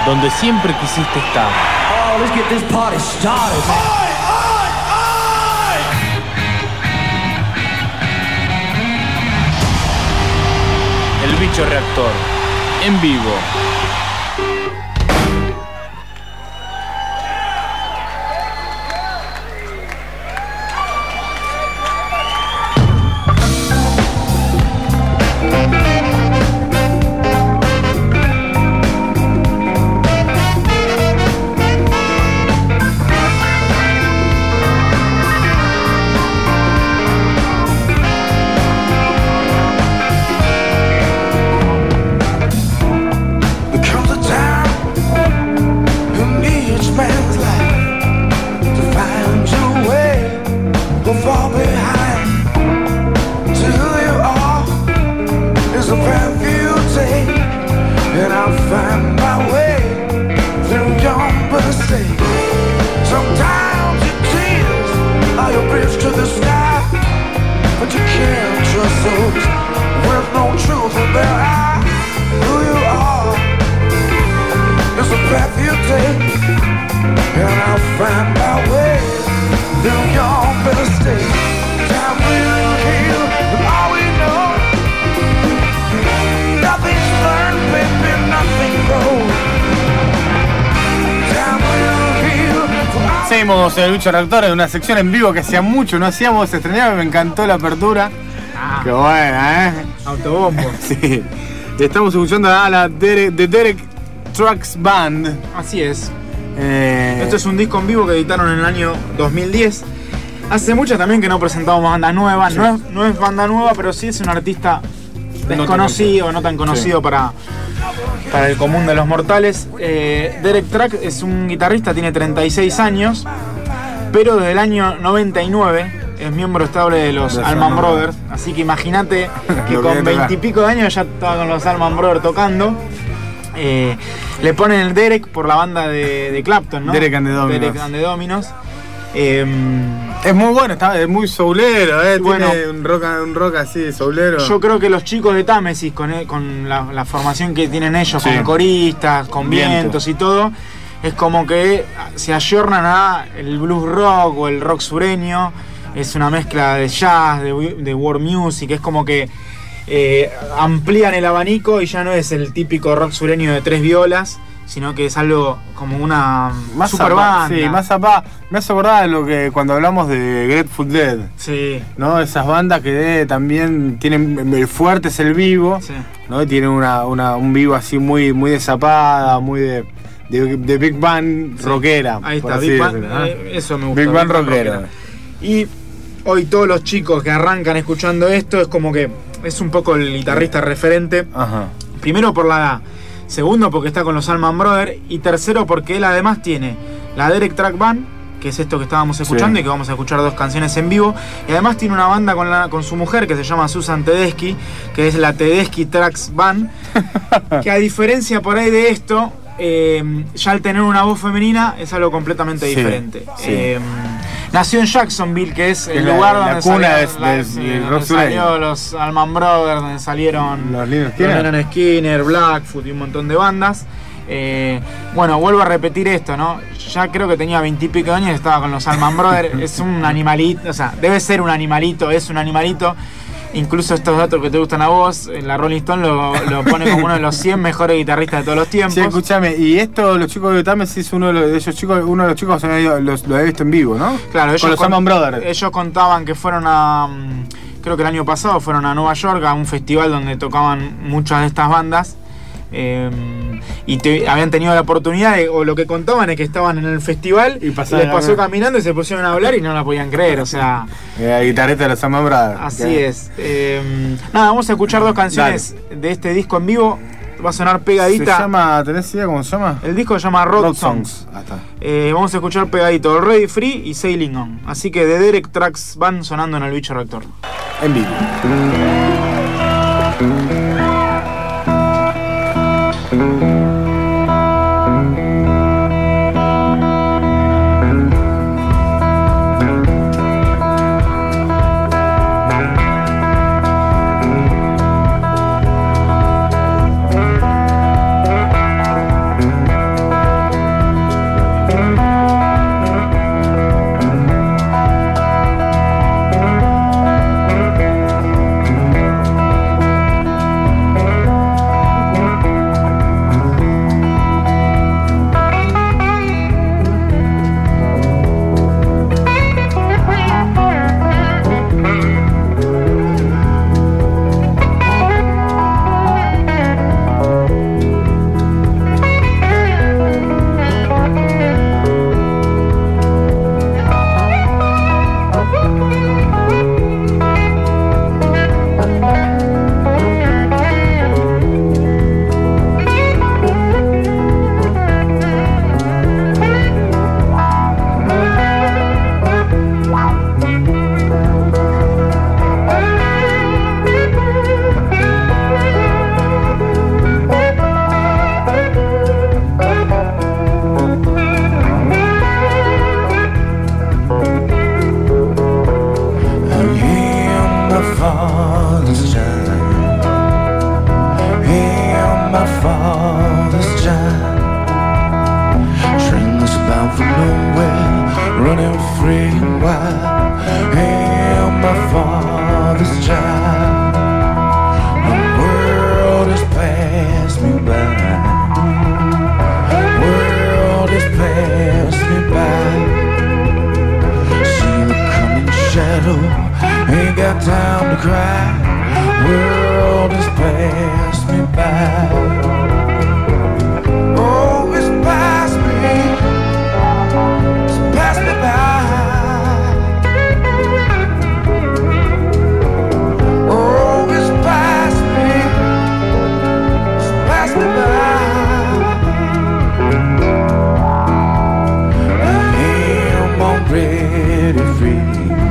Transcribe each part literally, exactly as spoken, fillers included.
donde siempre quisiste estar. Oh, let's get this party started, man. ¡Ay, ay, ay! El Bicho Reactor, en vivo. Seguimos en el Bicho Reactor, en una sección en vivo que hacía mucho no hacíamos, se estrenaba, me encantó la apertura. Ah, qué buena, ¿eh? Autobombo. Sí. Estamos escuchando a la Derek, The Derek Trucks Band. Así es. Eh... Esto es un disco en vivo que editaron en el año dos mil diez. Hace mucho también que no presentamos bandas nuevas. Sí. No, es, no es banda nueva, pero sí es un artista desconocido, no tan conocido sí. para, para el común de los mortales. Eh, Derek Trucks es un guitarrista, tiene treinta y seis años, pero desde el año noventa y nueve es miembro estable de los de Allman Brothers. Así que imagínate que con veintipico de años ya estaba con los Allman Brothers tocando. Eh, le ponen el Derek por la banda de, de Clapton, ¿no? Derek and the Dominos. Derek and the Dominos. Eh, es muy bueno, está, es muy soulero, eh, bueno, tiene un rock, un rock así, soulero. Yo creo que los chicos de Támesis, con, con la, la formación que tienen ellos, sí. con coristas, con Viento. vientos y todo, es como que se ayornan a el blues rock o el rock sureño. Es una mezcla de jazz, de, de world music, es como que eh, amplían el abanico y ya no es el típico rock sureño de tres violas, sino que es algo como una más super zapá, banda. Sí, más zapá. Me hace acordar de lo que cuando hablamos de Grateful Dead. Sí. ¿No? Esas bandas que de, también tienen, el fuerte es el vivo, sí. ¿no? Y tienen una, una, un vivo así muy, muy de zapada, muy de, de, de Big Band sí. rockera. Ahí está, Big Band, ¿no? eh, eso me gusta. Big Band rockera. rockera. Y hoy todos los chicos que arrancan escuchando esto es como que es un poco el guitarrista referente. Ajá. Primero por la edad. Segundo, porque está con los Allman Brothers. Y tercero, porque él además tiene la Derek Trucks Band, que es esto que estábamos escuchando sí. y que vamos a escuchar dos canciones en vivo. Y además tiene una banda con, la, con su mujer que se llama Susan Tedeschi, que es la Tedeschi Trucks Band. Que a diferencia por ahí de esto, eh, ya al tener una voz femenina es algo completamente sí. diferente. Sí. Eh, nació en Jacksonville, que es el la, lugar donde, la cuna salió, es, la, es, sí, el donde salió los Allman Brothers, donde salieron los Lynyrd Skynyrd, Lynyrd Skynyrd, Blackfoot y un montón de bandas. Eh, bueno, vuelvo a repetir esto, ¿no? Ya creo que tenía veintipico años y estaba con los Allman Brothers. Es un animalito, o sea, debe ser un animalito, es un animalito. Incluso estos datos que te gustan a vos, la Rolling Stone lo, lo pone como uno de los cien mejores guitarristas de todos los tiempos. Sí, escúchame, y esto, los chicos de Támesis, uno de, los, de esos chicos, uno de los chicos los, lo he visto en vivo, ¿no? Claro, ellos con los Allman Brothers. Ellos contaban que fueron a, creo que el año pasado fueron a Nueva York a un festival donde tocaban muchas de estas bandas. Eh, y te, habían tenido la oportunidad de, o lo que contaban es que estaban en el festival y, y les pasó caminando y se pusieron a hablar y no la podían creer, o sea, la guitarrista de los Allman Brothers. Así okay. es. Eh, nada, vamos a escuchar dos canciones Dale. de este disco en vivo. Va a sonar pegadita. ¿Se llama, tenés idea cómo se llama? El disco se llama Road, Road Songs, Songs. Ah, está. Eh, vamos a escuchar pegadito Ready Free y Sailing On. Así que de Derek Trucks Band sonando en el Bicho Reactor en vivo. my father's child. Trainless bound for nowhere, running free and wild. Hey, I'm my father's child. The world has passed me by. World has passed me by. See the coming shadow, ain't got time to cry. World has passed me by. Oh, it's passed me, it's passed me by. Oh, it's passed me, it's passed me by. I am already free.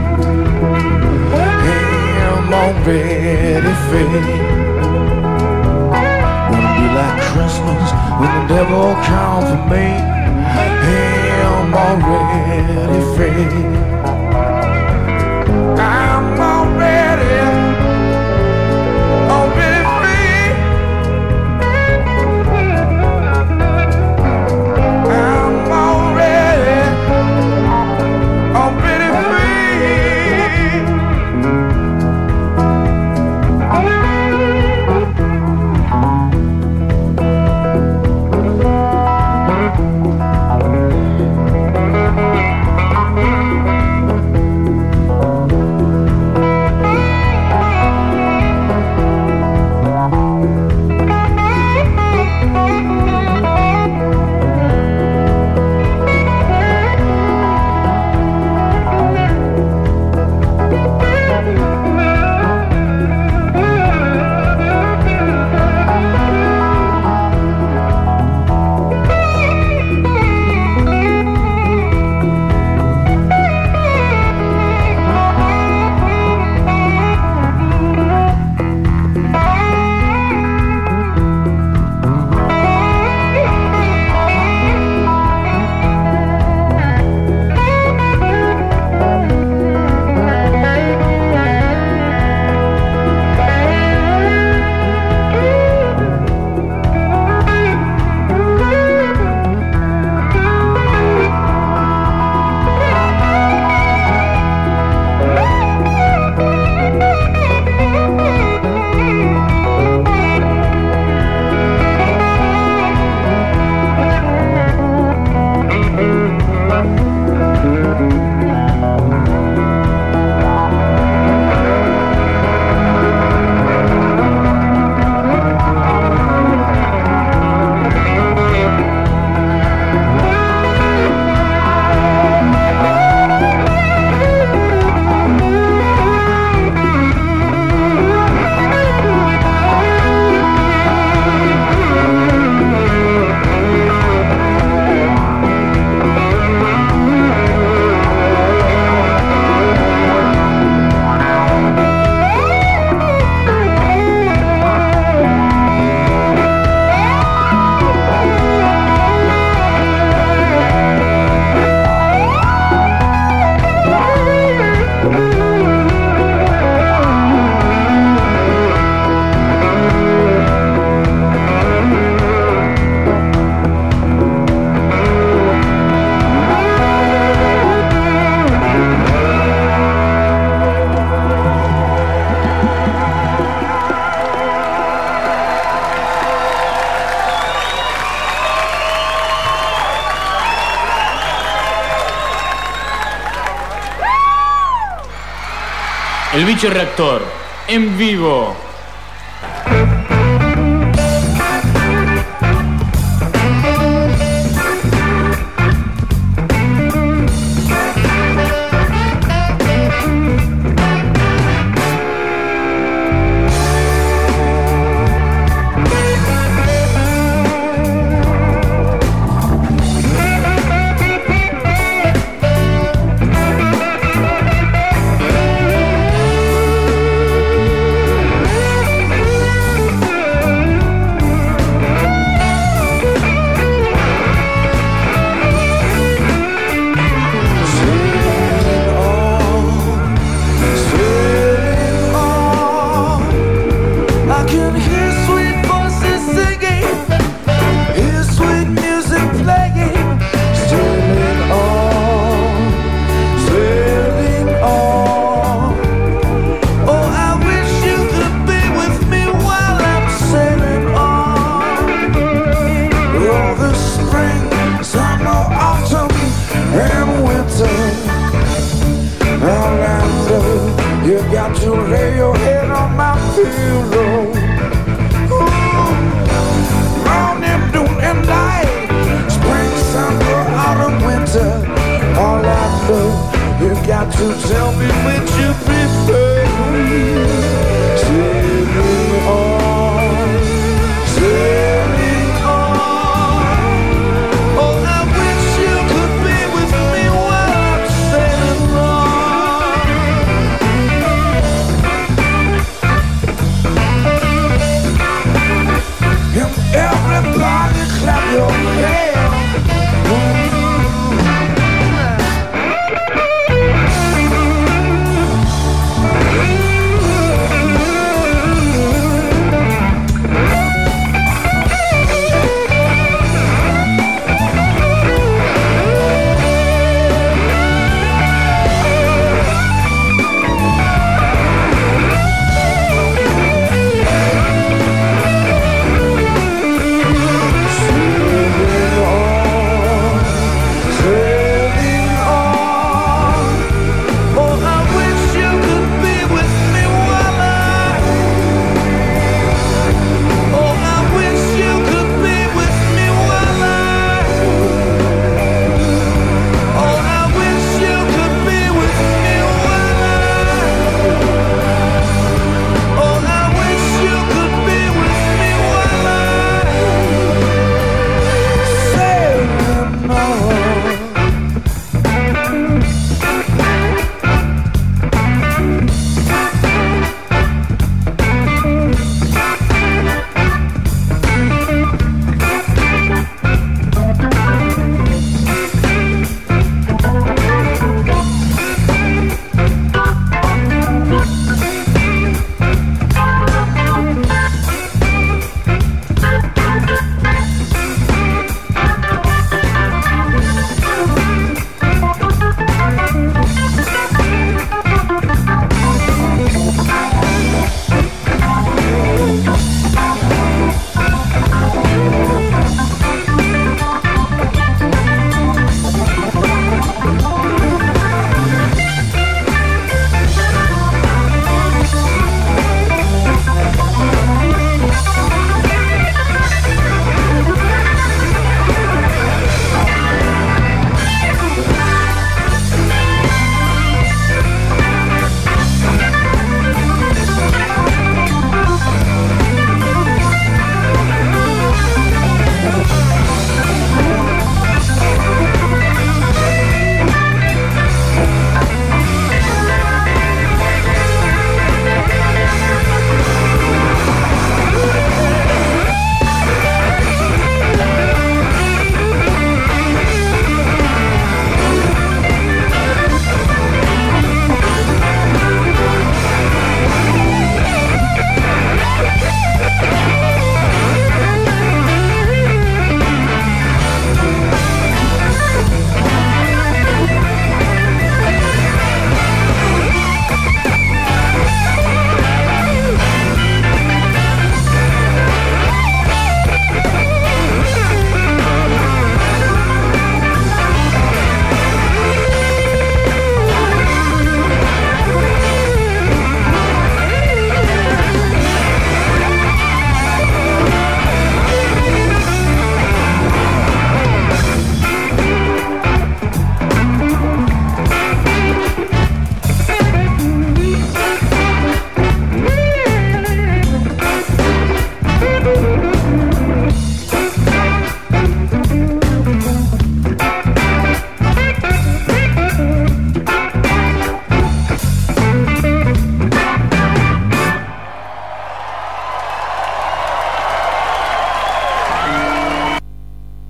Already free. Gonna be like Christmas when the devil comes for me. Hey, I'm already free. I'm already, already free. I'm already, already free. El Bicho Reactor, en vivo. We'll be right back.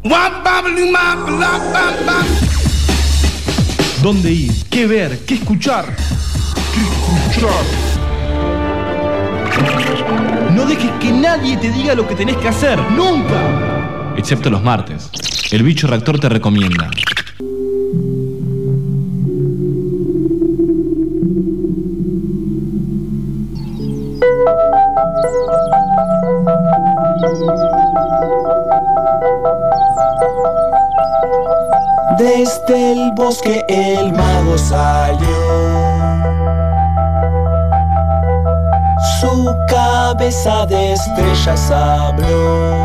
¿Dónde ir? ¿Qué ver? ¿Qué escuchar? ¿Qué escuchar? No dejes que nadie te diga lo que tenés que hacer. ¡Nunca! Excepto los martes. El bicho reactor te recomienda. Desde el bosque el mago salió, su cabeza de estrellas habló.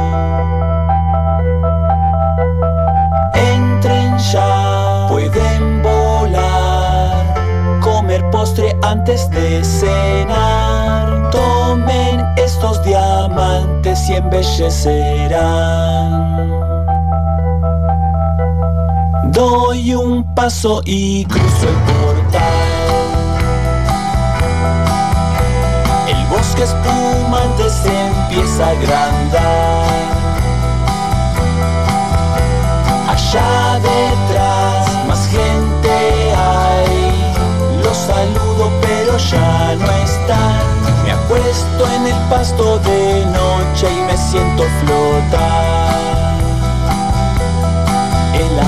Entren ya, pueden volar, comer postre antes de cenar. Tomen estos diamantes y embellecerán. Doy un paso y cruzo el portal. El bosque espumante se empieza a agrandar. Allá detrás más gente hay. Los saludo pero ya no están. Me acuesto en el pasto de noche y me siento flotar. El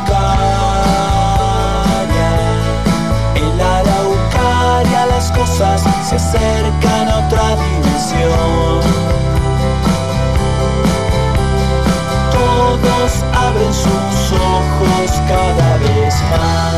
Araucaria, el Araucaria, las cosas se acercan a otra dimensión. Todos abren sus ojos cada vez más.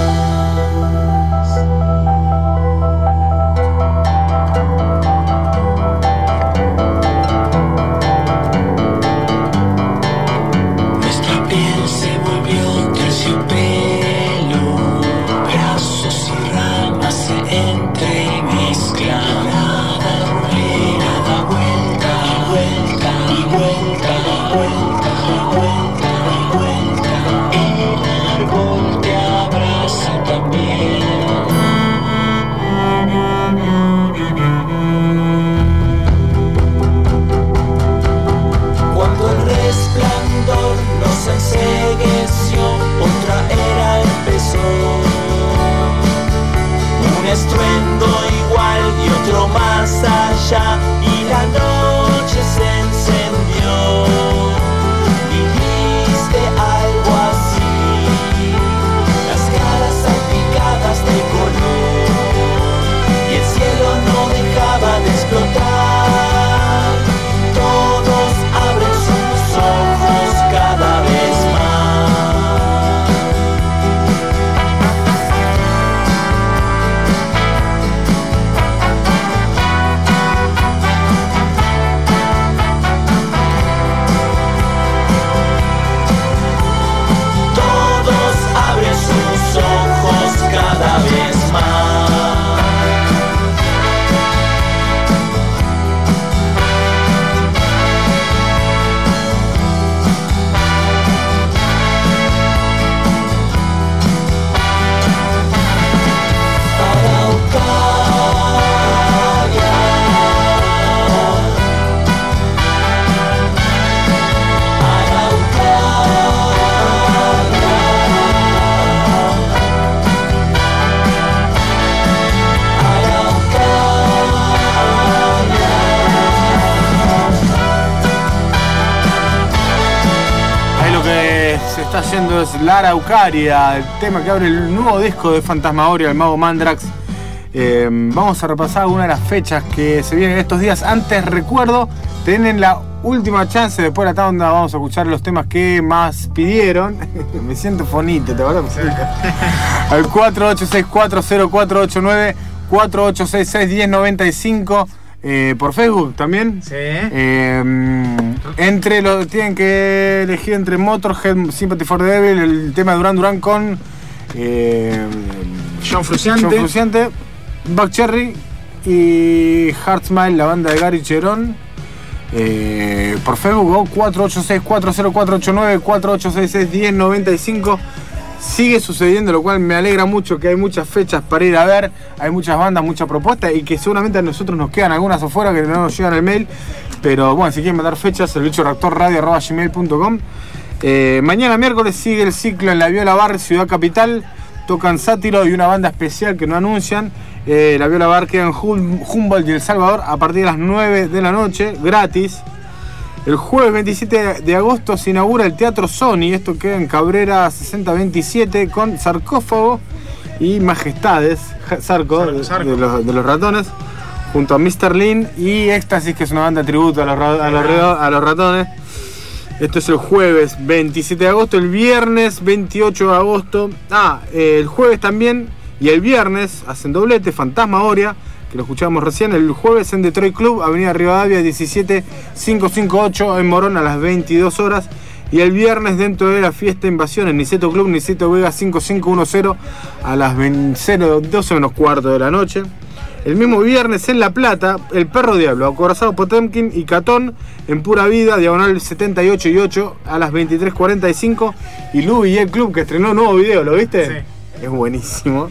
Un estruendo igual y otro más allá, y la noche se encendió. Dijiste algo así, las caras salpicadas de color, y el cielo no dejaba de explotar. Todos abren sus ojos cada vez más. Cada vez más. Araucaria, Se está yendo es La Araucaria, el tema que abre el nuevo disco de Fantasmagoria, el Mago Mandrax. Eh, vamos a repasar algunas de las fechas que se vienen estos días. Antes recuerdo, tienen la última chance después de la tanda. Vamos a escuchar los temas que más pidieron. Me siento fonito, ¿te acuerdas? Sí. Al cuatro ocho seis cuatro cero cuatro ocho nueve, cuatro ocho seis seis uno cero nueve cinco. Eh, por Facebook también. Sí. Eh, entre los tienen que elegir entre Motorhead, Sympathy for the Devil, el tema de Duran Duran con eh, John Frusciante, John Frusciante, Buck Cherry y Heart Smile, la banda de Gary Cherón. Eh, por Facebook, cuatro ocho seis cuatro cero cuatro ocho nueve, cuatro ocho seis seis uno cero nueve cinco. Sigue sucediendo, lo cual me alegra mucho, que hay muchas fechas para ir a ver, hay muchas bandas, muchas propuestas, y que seguramente a nosotros nos quedan algunas afuera que no nos llegan al mail. Pero bueno, si quieren mandar fechas, el bicho reactor radio arroba gmail punto com. Eh, mañana miércoles sigue el ciclo en la Viola Bar, Ciudad Capital. Tocan Sátiro y una banda especial que no anuncian. Eh, la Viola Bar queda en Hum- Humboldt y El Salvador a partir de las nueve de la noche, gratis. El jueves veintisiete de agosto se inaugura el Teatro Sony. Esto queda en Cabrera sesenta veintisiete con Sarcófago y Majestades, Sarco, Sarco, Sarco. De, los, de los ratones, junto a mister Lin y Éxtasis, que es una banda de tributo a los, a los, a los ratones. Esto es el jueves veintisiete de agosto. El viernes veintiocho de agosto. Ah, eh, el jueves también y el viernes hacen doblete Fantasmagoria, que lo escuchábamos recién. El jueves en Detroit Club, Avenida Rivadavia diecisiete mil quinientos cincuenta y ocho en Morón a las veintidós horas. Y el viernes dentro de la fiesta Invasión en Niceto Club, Niceto Vega cinco cinco uno cero a las doce menos cuarto de la noche. El mismo viernes en La Plata, El Perro Diablo, Acorazado Potemkin y Catón en Pura Vida, diagonal setenta y ocho y ocho a las veintitrés cuarenta y cinco. Y Luby y el Club, que estrenó un nuevo video, ¿lo viste? Sí. Es buenísimo.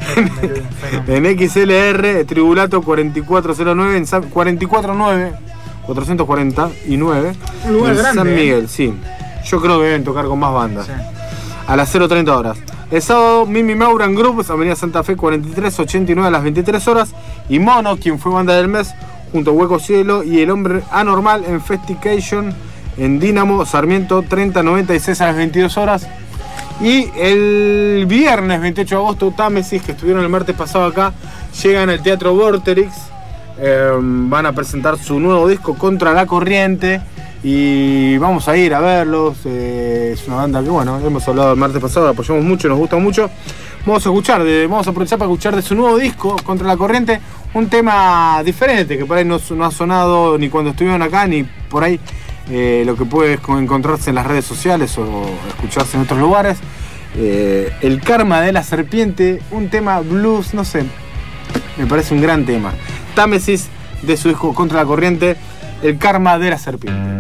En X L R, Tribulato cuarenta y cuatro cero nueve, en San, cuarenta y cuatro nueve, cuatrocientos cuarenta y nueve. Un lugar en grande, San Miguel, ¿eh? sí. Yo creo que deben tocar con más bandas. Sí. A las cero treinta horas. El sábado, Mimi Mauran Group, Avenida Santa Fe cuarenta y tres ochenta y nueve a las veintitrés horas. Y Mono, quien fue banda del mes, junto a Hueco Cielo y El Hombre Anormal en Festication en Dínamo Sarmiento treinta noventa y seis a las veintidós horas. Y el viernes veintiocho de agosto, Támesis, que estuvieron el martes pasado acá, llegan al Teatro Vorterix. Eh, van a presentar su nuevo disco, Contra la Corriente. Y vamos a ir a verlos. Eh, es una banda que, bueno, hemos hablado el martes pasado, la apoyamos mucho, nos gusta mucho. Vamos a escuchar, de, vamos a aprovechar para escuchar de su nuevo disco, Contra la Corriente, un tema diferente que por ahí no, no ha sonado ni cuando estuvieron acá, ni por ahí eh, lo que puede encontrarse en las redes sociales o escucharse en otros lugares. Eh, el Karma de la Serpiente, un tema blues, no sé, me parece un gran tema. Támesis, de su disco Contra la Corriente, El Karma de la Serpiente.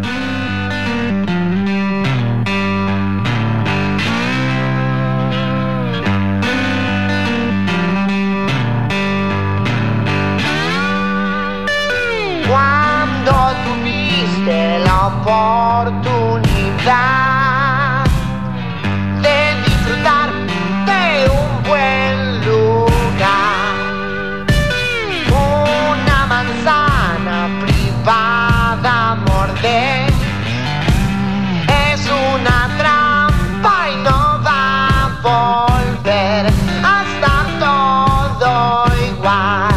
Cuando tuviste la oportunidad de disfrutar de un buen lugar, una manzana privada morder es una trampa y no va a volver a estar todo igual.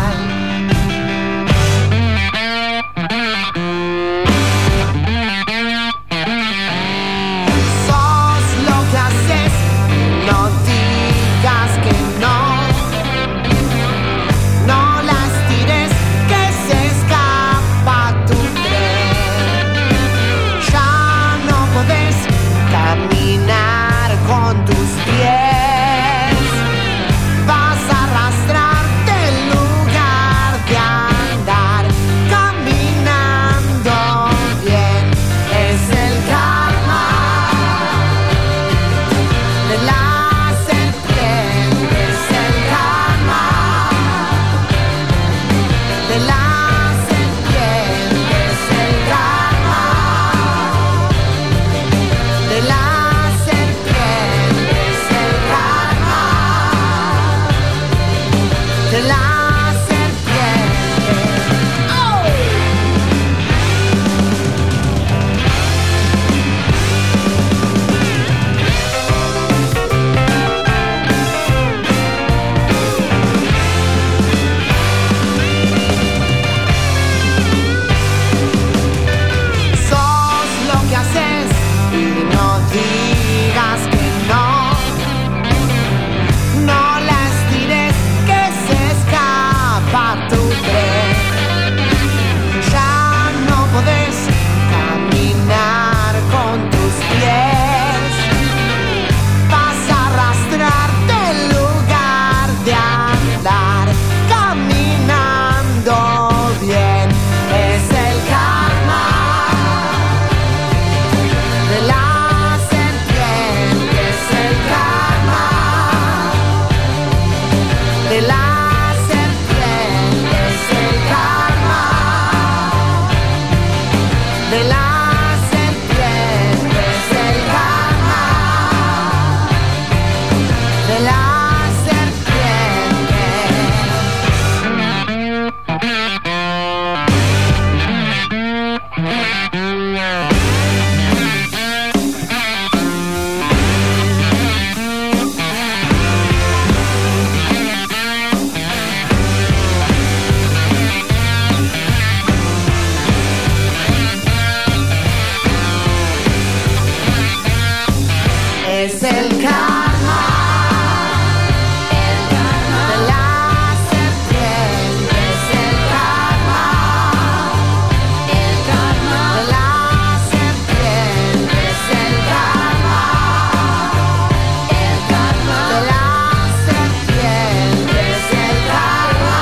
Es el karma, el karma de la serpiente. Es el karma, el karma de la serpiente. Es el karma, el karma de la serpiente. Es el karma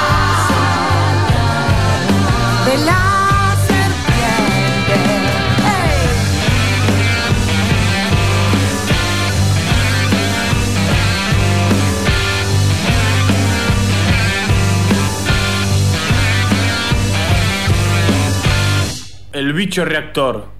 de la serpiente. ¡Hey! El bicho reactor.